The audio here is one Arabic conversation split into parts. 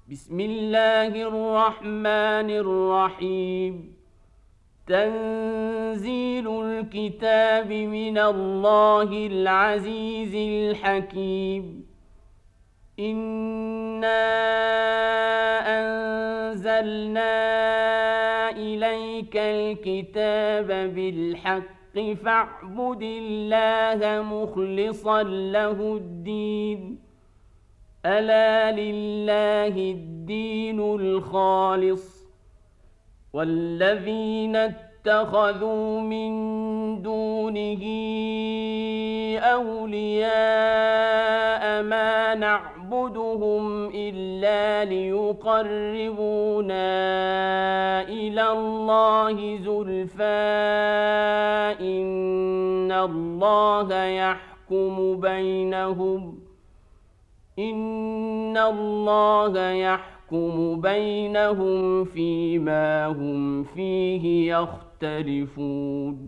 بسم الله الرحمن الرحيم. تنزيل الكتاب من الله العزيز الحكيم. إنا أنزلنا إليك الكتاب بالحق فاعبد الله مخلصا له الدين. ألا لله الدين الخالص. والذين اتخذوا من دونه أولياء ما نعبدهم إلا ليقربونا إلى الله زلفى إن الله يحكم بينهم فيما هم فيه يختلفون.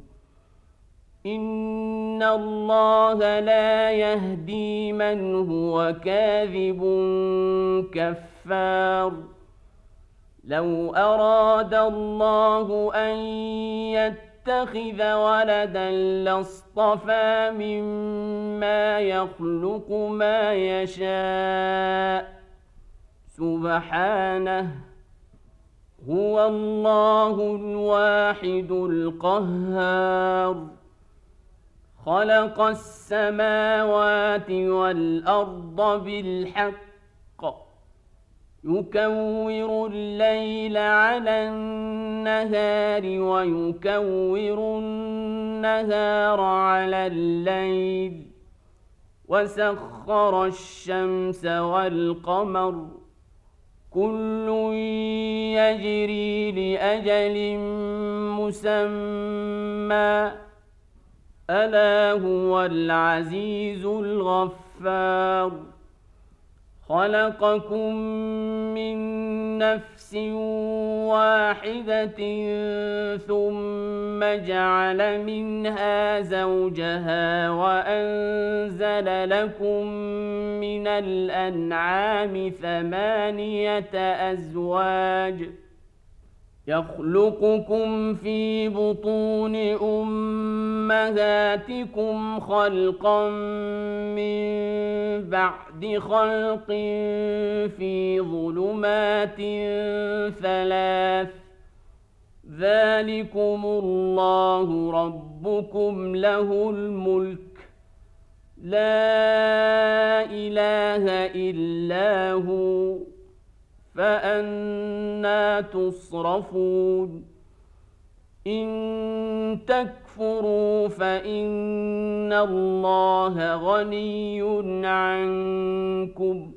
إن الله لا يهدي من هو كاذب كفار. لو أراد الله أن يتخذ ولدا لاصطفى مما يخلق ما يشاء سبحانه هو الله الواحد القهار. خلق السماوات والأرض بالحق يكور الليل على النهار ويكور النهار على الليل وسخر الشمس والقمر كل يجري لأجل مسمى ألا هو العزيز الغفار. خلقكم من نفس واحدة ثم جعل منها زوجها وأنزل لكم من الأنعام 8 أزواج يخلقكم في بطون أمهاتكم خلقا من بعد خلق في ظلمات 3 ذلكم الله ربكم له الملك لا إله إلا هو فأنى تصرفون. إن تكفروا فإن الله غني عنكم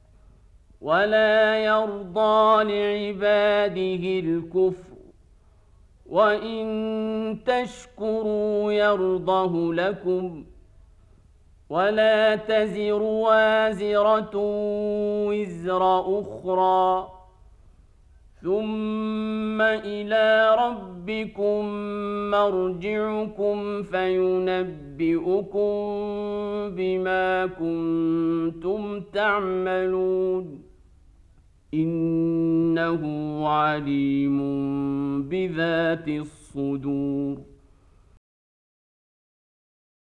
ولا يرضى لعباده الكفر وإن تشكروا يرضه لكم ولا تزر وازرة وزر أخرى ثم إلى ربكم مرجعكم فينبئكم بما كنتم تعملون إنه عليم بذات الصدور.